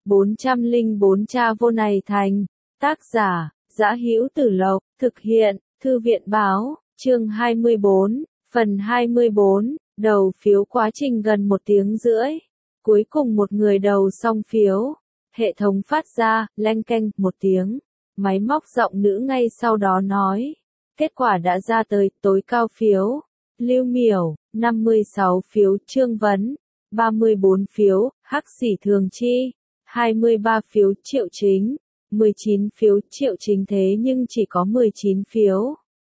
404 Cha vô này thành. Tác giả, Dã Hữu Tử Lộc, thực hiện, Thư viện báo, chương 24, phần 24, đầu phiếu quá trình gần 1 tiếng rưỡi. Cuối cùng một người đầu xong phiếu. Hệ thống phát ra, leng keng, 1 tiếng. Máy móc giọng nữ ngay sau đó nói. Kết quả đã ra tới, tối cao phiếu. Lưu Miểu, 56 phiếu, Trương Vấn, 34 phiếu, Hắc Sỉ Thường Chi, 23 phiếu, Triệu Chính, 19 phiếu, Triệu Chính thế nhưng chỉ có 19 phiếu.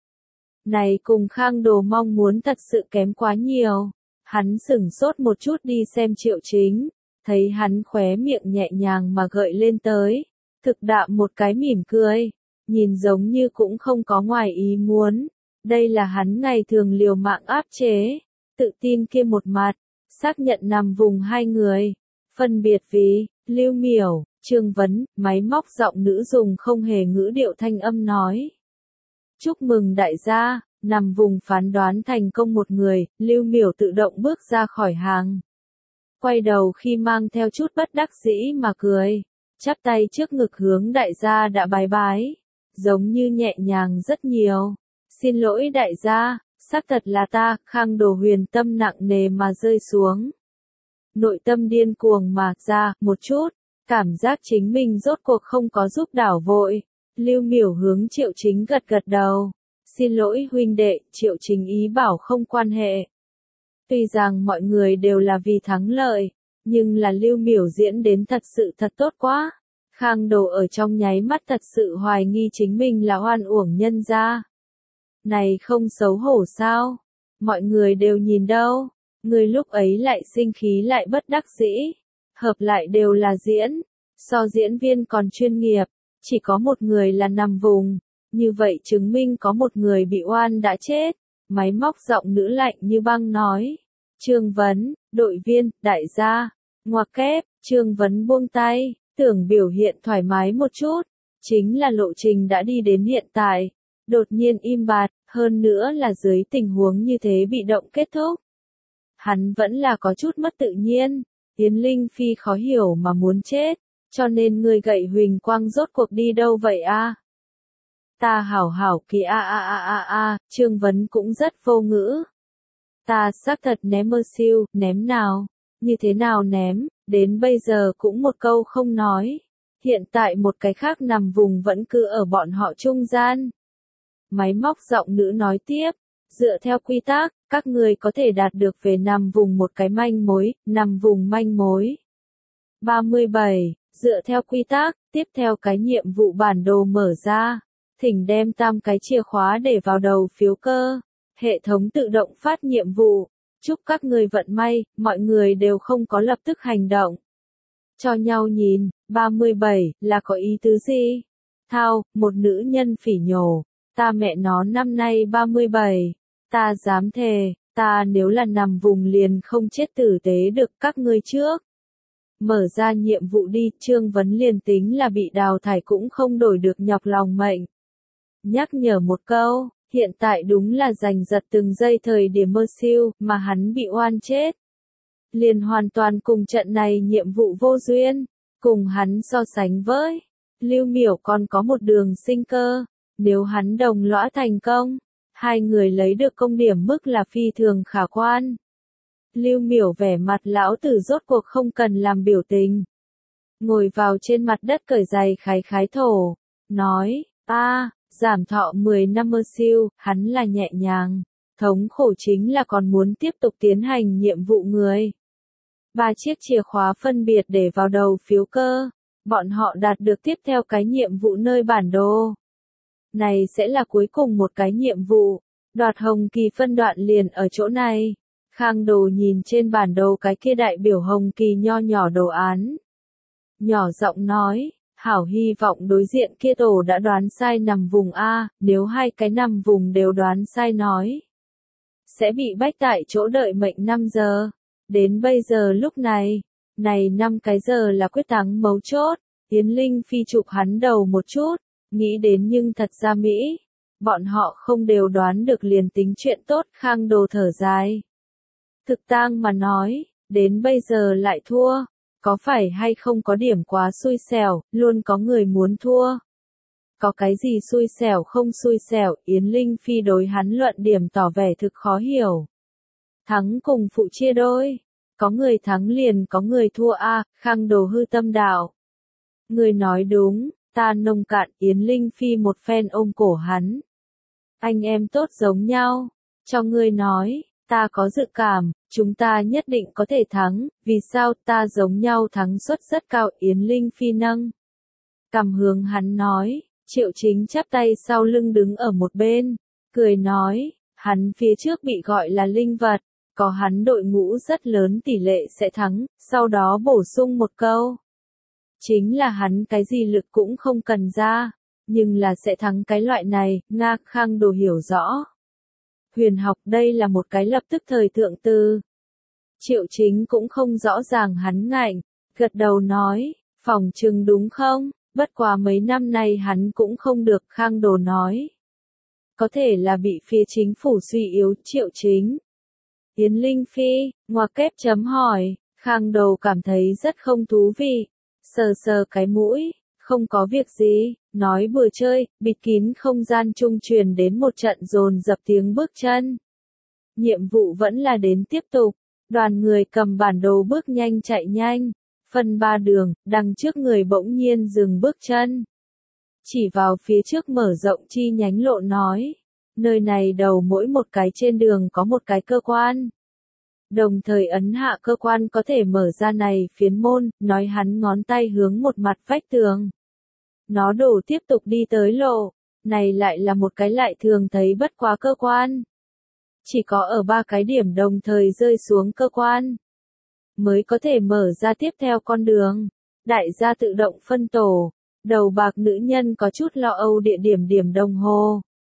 Này cùng Khang Đồ mong muốn thật sự kém quá nhiều. Hắn sửng sốt một chút đi xem Triệu Chính, thấy hắn khóe miệng nhẹ nhàng mà gợi lên tới, thực đạm một cái mỉm cười, nhìn giống như cũng không có ngoài ý muốn. Đây là hắn ngày thường liều mạng áp chế, tự tin kia một mặt, xác nhận nằm vùng hai người, phân biệt vì, Lưu Miểu, Trương Vấn, máy móc giọng nữ dùng không hề ngữ điệu thanh âm nói. Chúc mừng đại gia, nằm vùng phán đoán thành công một người, Lưu Miểu tự động bước ra khỏi hàng. Quay đầu khi mang theo chút bất đắc dĩ mà cười, chắp tay trước ngực hướng đại gia đã bái bái, giống như nhẹ nhàng rất nhiều. Xin lỗi đại gia, xác thật là ta, Khang Đồ huyền tâm nặng nề mà rơi xuống. Nội tâm điên cuồng mà ra, một chút, cảm giác chính mình rốt cuộc không có giúp đảo vội. Lưu Miểu hướng Triệu Chính gật gật đầu. Xin lỗi huynh đệ, Triệu Chính ý bảo không quan hệ. Tuy rằng mọi người đều là vì thắng lợi, nhưng là Lưu Miểu diễn đến thật sự thật tốt quá. Khang Đồ ở trong nháy mắt thật sự hoài nghi chính mình là oan uổng nhân gia. Này không xấu hổ sao? Mọi người đều nhìn đâu. Người lúc ấy lại sinh khí lại bất đắc dĩ. Hợp lại đều là diễn. So diễn viên còn chuyên nghiệp. Chỉ có một người là nằm vùng. Như vậy chứng minh có một người bị oan đã chết. Máy móc giọng nữ lạnh như băng nói. Trương Vấn, đội viên, đại gia. Ngoặc kép, Trương Vấn buông tay. Tưởng biểu hiện thoải mái một chút. Chính là lộ trình đã đi đến hiện tại. Đột nhiên im bặt, hơn nữa là dưới tình huống như thế bị động kết thúc. Hắn vẫn là có chút mất tự nhiên, Yến Linh Phi khó hiểu mà muốn chết, cho nên người gậy huỳnh quang rốt cuộc đi đâu vậy a? Ta hảo hảo kỳ Trương Vấn cũng rất vô ngữ. Ta xác thật ném mơ siêu, ném nào, như thế nào ném, đến bây giờ cũng một câu không nói. Hiện tại một cái khác nằm vùng vẫn cứ ở bọn họ trung gian. Máy móc giọng nữ nói tiếp, dựa theo quy tắc, các người có thể đạt được về nằm vùng một cái manh mối, nằm vùng manh mối. 37, dựa theo quy tắc, tiếp theo cái nhiệm vụ bản đồ mở ra, thỉnh đem 8 cái chìa khóa để vào đầu phiếu cơ, hệ thống tự động phát nhiệm vụ, chúc các người vận may, mọi người đều không có lập tức hành động. Cho nhau nhìn, 37, là có ý tứ gì? Thao, một nữ nhân phỉ nhổ. Ta mẹ nó năm nay 37, ta dám thề, ta nếu là nằm vùng liền không chết tử tế được các ngươi trước. Mở ra nhiệm vụ đi, Trương Vấn liền tính là bị đào thải cũng không đổi được nhọc lòng mệnh. Nhắc nhở một câu, hiện tại đúng là giành giật từng giây thời điểm mơ siêu, mà hắn bị oan chết. Liền hoàn toàn cùng trận này nhiệm vụ vô duyên, cùng hắn so sánh với. Lưu Miểu còn có một đường sinh cơ. Nếu hắn đồng lõa thành công, hai người lấy được công điểm mức là phi thường khả quan. Lưu Miểu vẻ mặt lão tử rốt cuộc không cần làm biểu tình. Ngồi vào trên mặt đất cởi giày khái khái thổ, nói, giảm thọ 10 năm mơ siêu, hắn là nhẹ nhàng. Thống khổ chính là còn muốn tiếp tục tiến hành nhiệm vụ người. 3 chiếc chìa khóa phân biệt để vào đầu phiếu cơ, bọn họ đạt được tiếp theo cái nhiệm vụ nơi bản đồ. Này sẽ là cuối cùng một cái nhiệm vụ, đoạt hồng kỳ phân đoạn liền ở chỗ này. Khang Đồ nhìn trên bản đồ cái kia đại biểu hồng kỳ nho nhỏ đồ án. Nhỏ giọng nói, hảo hy vọng đối diện kia tổ đã đoán sai nằm vùng A, nếu hai cái nằm vùng đều đoán sai nói. Sẽ bị bách tại chỗ đợi mệnh 5 giờ. Đến bây giờ lúc này, 5 cái giờ là quyết thắng mấu chốt, Yến Linh Phi chụp hắn đầu một chút. Nghĩ đến nhưng thật ra Mỹ, bọn họ không đều đoán được liền tính chuyện tốt, Khang Đồ thở dài. Thực tang mà nói, đến bây giờ lại thua, Có phải hay không có điểm quá xui xẻo, luôn có người muốn thua. Có cái gì xui xẻo không xui xẻo, Yến Linh Phi đối hắn luận điểm tỏ vẻ thực khó hiểu. Thắng cùng phụ chia đôi. Có người thắng liền có người thua a, Khang Đồ hư tâm đạo. Người nói đúng, ta nông cạn, Yến Linh Phi một phen ôm cổ hắn. Anh em tốt giống nhau, cho ngươi nói, ta có dự cảm, chúng ta nhất định có thể thắng, vì sao ta giống nhau thắng suất rất cao, Yến Linh Phi nâng. Cầm hướng hắn nói, Triệu Chính chắp tay sau lưng đứng ở một bên, cười nói, hắn phía trước bị gọi là linh vật, có hắn đội ngũ rất lớn tỷ lệ sẽ thắng, sau đó bổ sung một câu. Chính là hắn cái gì lực cũng không cần ra, nhưng là sẽ thắng cái loại này, Nga Khang Đồ hiểu rõ. Huyền học đây là một cái lập tức thời thượng từ. Triệu Chính cũng không rõ ràng hắn ngạnh, gật đầu nói, phỏng chừng đúng không, bất quá mấy năm nay hắn cũng không được, Khang Đồ nói. Có thể là bị phía chính phủ suy yếu, Triệu Chính. Yến Linh Phi, ngoặc kép chấm hỏi, Khang Đồ cảm thấy rất không thú vị, sờ sờ cái mũi, không có việc gì, nói bừa chơi, bịt kín không gian trung truyền đến một trận dồn dập tiếng bước chân. Nhiệm vụ vẫn là đến tiếp tục, đoàn người cầm bản đồ bước nhanh chạy nhanh, phân ba đường, đằng trước người bỗng nhiên dừng bước chân. Chỉ vào phía trước mở rộng chi nhánh lộ nói, nơi này đầu mỗi một cái trên đường có một cái cơ quan. Đồng thời ấn hạ cơ quan có thể mở ra này phiến môn, nói hắn ngón tay hướng một mặt vách tường. Nó đổ tiếp tục đi tới lộ, này lại là một cái lại thường thấy bất quá cơ quan. Chỉ có ở ba cái điểm đồng thời rơi xuống cơ quan, mới có thể mở ra tiếp theo con đường. Đại gia tự động phân tổ, đầu bạc nữ nhân có chút lo âu địa điểm điểm đồng hồ.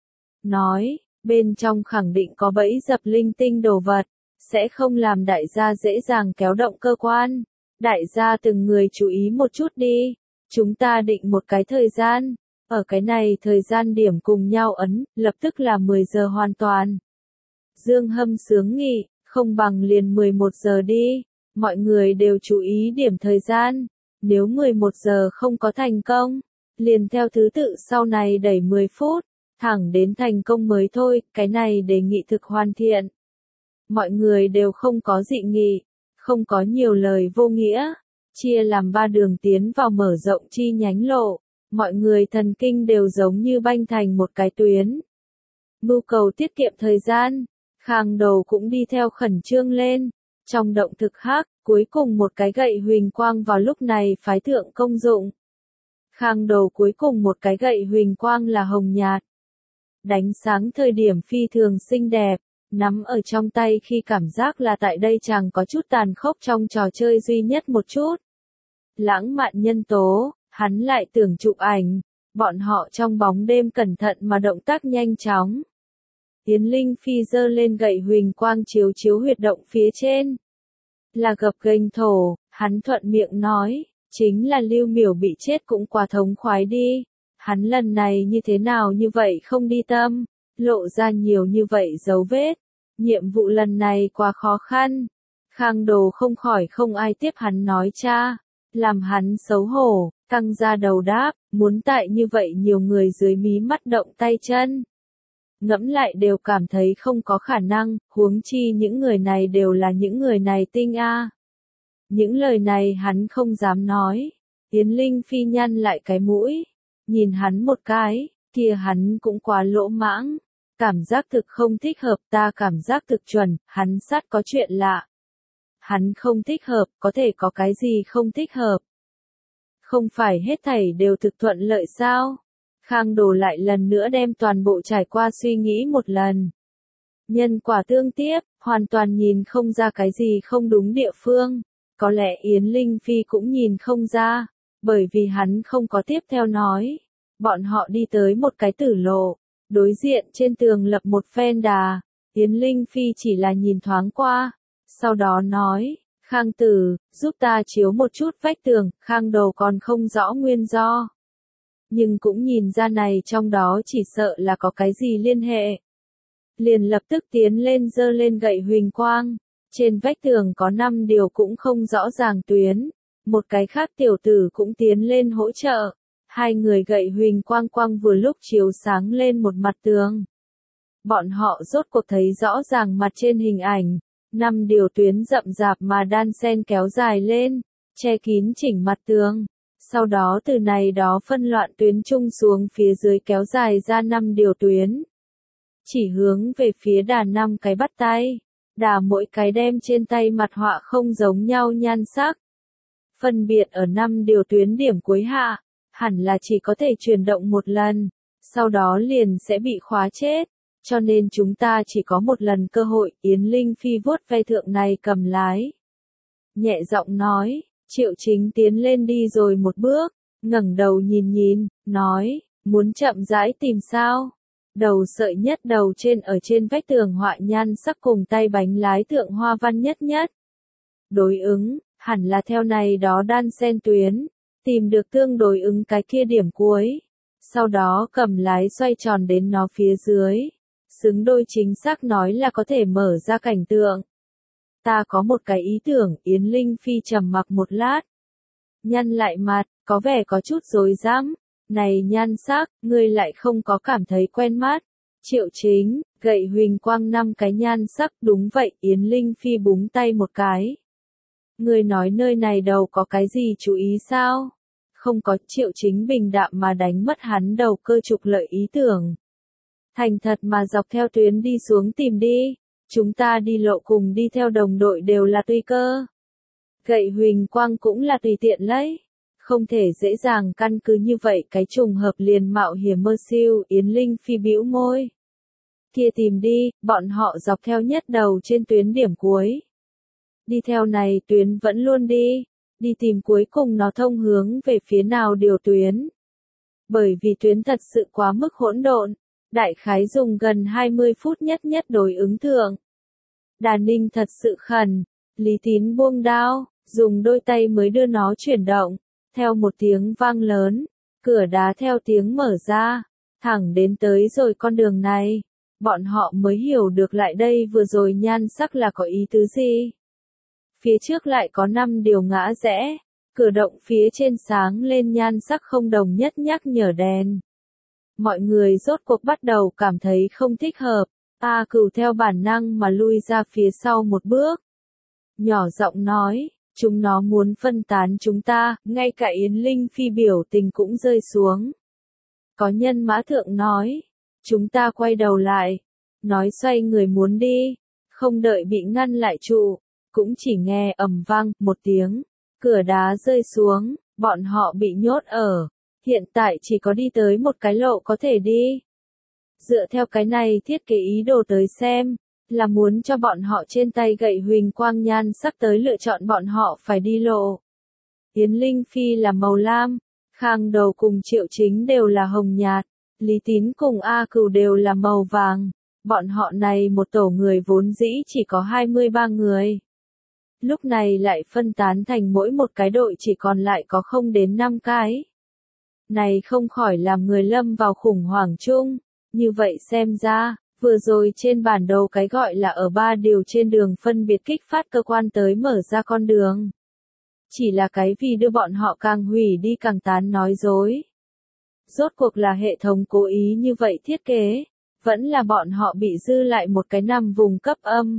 Nói, bên trong khẳng định có bẫy dập linh tinh đồ vật, sẽ không làm đại gia dễ dàng kéo động cơ quan. Đại gia từng người chú ý một chút đi. Chúng ta định một cái thời gian, ở cái này thời gian điểm cùng nhau ấn, lập tức là 10 giờ hoàn toàn. Dương Hâm sướng nghị, không bằng liền 11 giờ đi, mọi người đều chú ý điểm thời gian, nếu 11 giờ không có thành công, liền theo thứ tự sau này đẩy 10 phút, thẳng đến thành công mới thôi, cái này đề nghị thực hoàn thiện. Mọi người đều không có dị nghị, không có nhiều lời vô nghĩa. Chia làm ba đường tiến vào mở rộng chi nhánh lộ, mọi người thần kinh đều giống như banh thành một cái tuyến. Mưu cầu tiết kiệm thời gian, Khang Đồ cũng đi theo khẩn trương lên. Trong động thực khác, cuối cùng một cái gậy huỳnh quang vào lúc này phái thượng công dụng. Khang Đồ cuối cùng một cái gậy huỳnh quang là hồng nhạt. Đánh sáng thời điểm phi thường xinh đẹp, nắm ở trong tay khi cảm giác là tại đây chàng có chút tàn khốc trong trò chơi duy nhất một chút. Lãng mạn nhân tố, hắn lại tưởng chụp ảnh, bọn họ trong bóng đêm cẩn thận mà động tác nhanh chóng. Yến Linh Phi giơ lên gậy huỳnh quang chiếu chiếu huyệt động phía trên. Là gập ghềnh thổ, hắn thuận miệng nói, chính là Lưu Miểu bị chết cũng quá thống khoái đi. Hắn lần này như thế nào như vậy không đi tâm, lộ ra nhiều như vậy dấu vết. Nhiệm vụ lần này quá khó khăn. Khang Đồ không khỏi không ai tiếp hắn nói cha. Làm hắn xấu hổ, căng ra đầu đáp, muốn tại như vậy nhiều người dưới mí mắt động tay chân. Ngẫm lại đều cảm thấy không có khả năng, huống chi những người này đều là những người này tinh a. Những lời này hắn không dám nói. Yến Linh Phi nhăn lại cái mũi, nhìn hắn một cái, kia hắn cũng quá lỗ mãng. Cảm giác thực không thích hợp, ta cảm giác thực chuẩn, hắn sát có chuyện lạ. Hắn không thích hợp, có thể có cái gì không thích hợp. Không phải hết thảy đều thực thuận lợi sao? Khang Đồ lại lần nữa đem toàn bộ trải qua suy nghĩ một lần. Nhân quả tương tiếp, hoàn toàn nhìn không ra cái gì không đúng địa phương. Có lẽ Yến Linh Phi cũng nhìn không ra, bởi vì hắn không có tiếp theo nói. Bọn họ đi tới một cái tử lộ, đối diện trên tường lập một phen đà. Yến Linh Phi chỉ là nhìn thoáng qua, sau đó nói, Khang Tử, giúp ta chiếu một chút vách tường. Khang Đồ còn không rõ nguyên do. Nhưng cũng nhìn ra này trong đó chỉ sợ là có cái gì liên hệ. Liền lập tức tiến lên giơ lên gậy huỳnh quang. Trên vách tường có 5 điều cũng không rõ ràng tuyến. Một cái khác tiểu tử cũng tiến lên hỗ trợ. Hai người gậy huỳnh quang quang vừa lúc chiếu sáng lên một mặt tường. Bọn họ rốt cuộc thấy rõ ràng mặt trên hình ảnh. 5 điều tuyến rậm rạp mà đan xen kéo dài lên, che kín chỉnh mặt tường. Sau đó từ này đó phân loạn tuyến trung xuống phía dưới kéo dài ra 5 điều tuyến. Chỉ hướng về phía đà 5 cái bắt tay. Đà mỗi cái đem trên tay mặt họa không giống nhau nhan sắc. Phân biệt ở 5 điều tuyến điểm cuối hạ, hẳn là chỉ có thể chuyển động một lần, sau đó liền sẽ bị khóa chết. Cho nên chúng ta chỉ có một lần cơ hội. Yến Linh Phi vuốt ve thượng này cầm lái. Nhẹ giọng nói, Triệu Chính tiến lên đi rồi một bước, ngẩng đầu nhìn, nói, muốn chậm rãi tìm sao? Đầu sợi nhất đầu trên ở trên vách tường họa nhan sắc cùng tay bánh lái thượng hoa văn nhất. Đối ứng, hẳn là theo này đó đan xen tuyến, tìm được tương đối ứng cái kia điểm cuối. Sau đó cầm lái xoay tròn đến nó phía dưới. Xứng đôi chính xác nói là có thể mở ra cảnh tượng. Ta có một cái ý tưởng. Yến Linh Phi trầm mặc một lát. Nhăn lại mặt, có vẻ có chút rối rắm. Này nhan sắc, ngươi lại không có cảm thấy quen mắt. Triệu Chính, gậy huỳnh quang 5 cái nhan sắc. Đúng vậy. Yến Linh Phi búng tay một cái. Ngươi nói nơi này đâu có cái gì chú ý sao? Không có. Triệu Chính bình đạm mà đánh mất hắn đầu cơ trục lợi ý tưởng. Thành thật mà dọc theo tuyến đi xuống tìm đi. Chúng ta đi lộ cùng đi theo đồng đội đều là tùy cơ. Gậy huỳnh quang cũng là tùy tiện lấy. Không thể dễ dàng căn cứ như vậy cái trùng hợp liền mạo hiểm mơ siêu. Yến Linh Phi bĩu môi. Kia tìm đi, bọn họ dọc theo nhất đầu trên tuyến điểm cuối. Đi theo này tuyến vẫn luôn đi. Đi tìm cuối cùng nó thông hướng về phía nào điều tuyến. Bởi vì tuyến thật sự quá mức hỗn độn. Đại khái dùng gần 20 phút nhất đối ứng thượng. Đà Ninh thật sự khẩn. Lý Tín buông đao, dùng đôi tay mới đưa nó chuyển động. Theo một tiếng vang lớn, cửa đá theo tiếng mở ra, thẳng đến tới rồi con đường này. Bọn họ mới hiểu được lại đây vừa rồi nhan sắc là có ý tứ gì. Phía trước lại có 5 điều ngã rẽ, cửa động phía trên sáng lên nhan sắc không đồng nhất nhắc nhở đèn. Mọi người rốt cuộc bắt đầu cảm thấy không thích hợp. A Cửu theo bản năng mà lui ra phía sau một bước. Nhỏ giọng nói, chúng nó muốn phân tán chúng ta, ngay cả Yến Linh Phi biểu tình cũng rơi xuống. Có nhân mã thượng nói, chúng ta quay đầu lại, nói xoay người muốn đi, không đợi bị ngăn lại trụ, cũng chỉ nghe ầm vang một tiếng, cửa đá rơi xuống, bọn họ bị nhốt ở. Hiện tại chỉ có đi tới một cái lộ có thể đi. Dựa theo cái này thiết kế ý đồ tới xem, là muốn cho bọn họ trên tay gậy huỳnh quang nhan sắc tới lựa chọn bọn họ phải đi lộ. Yến Linh Phi là màu lam, Khang Đầu cùng Triệu Chính đều là hồng nhạt, Lý Tín cùng A Cửu đều là màu vàng. Bọn họ này một tổ người vốn dĩ chỉ có 23 người. Lúc này lại phân tán thành mỗi một cái đội chỉ còn lại có không đến 5 cái. Này không khỏi làm người lâm vào khủng hoảng chung. Như vậy xem ra, vừa rồi trên bản đồ cái gọi là ở 3 điều trên đường phân biệt kích phát cơ quan tới mở ra con đường. Chỉ là cái vì đưa bọn họ càng hủy đi càng tán nói dối. Rốt cuộc là hệ thống cố ý như vậy thiết kế, vẫn là bọn họ bị dư lại một cái nằm vùng cấp âm.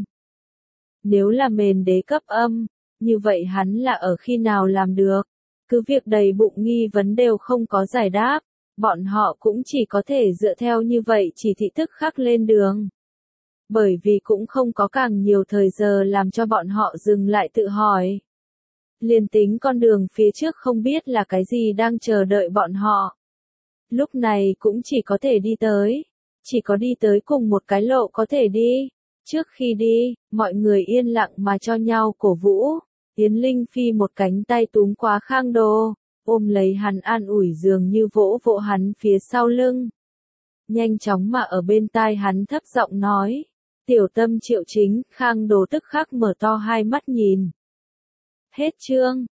Nếu là mền đế cấp âm, như vậy hắn là ở khi nào làm được? Cứ việc đầy bụng nghi vấn đều không có giải đáp, bọn họ cũng chỉ có thể dựa theo như vậy chỉ thị tức khắc lên đường. Bởi vì cũng không có càng nhiều thời giờ làm cho bọn họ dừng lại tự hỏi. Liền tính con đường phía trước không biết là cái gì đang chờ đợi bọn họ. Lúc này cũng chỉ có thể đi tới. Chỉ có đi tới cùng một cái lộ có thể đi. Trước khi đi, mọi người yên lặng mà cho nhau cổ vũ. Yến Linh Phi một cánh tay túm quá Khang Đồ, ôm lấy hắn an ủi dường như vỗ vỗ hắn phía sau lưng. Nhanh chóng mà ở bên tai hắn thấp giọng nói. Tiểu Tâm Triệu Chính, Khang Đồ tức khắc mở to hai mắt nhìn. Hết chương.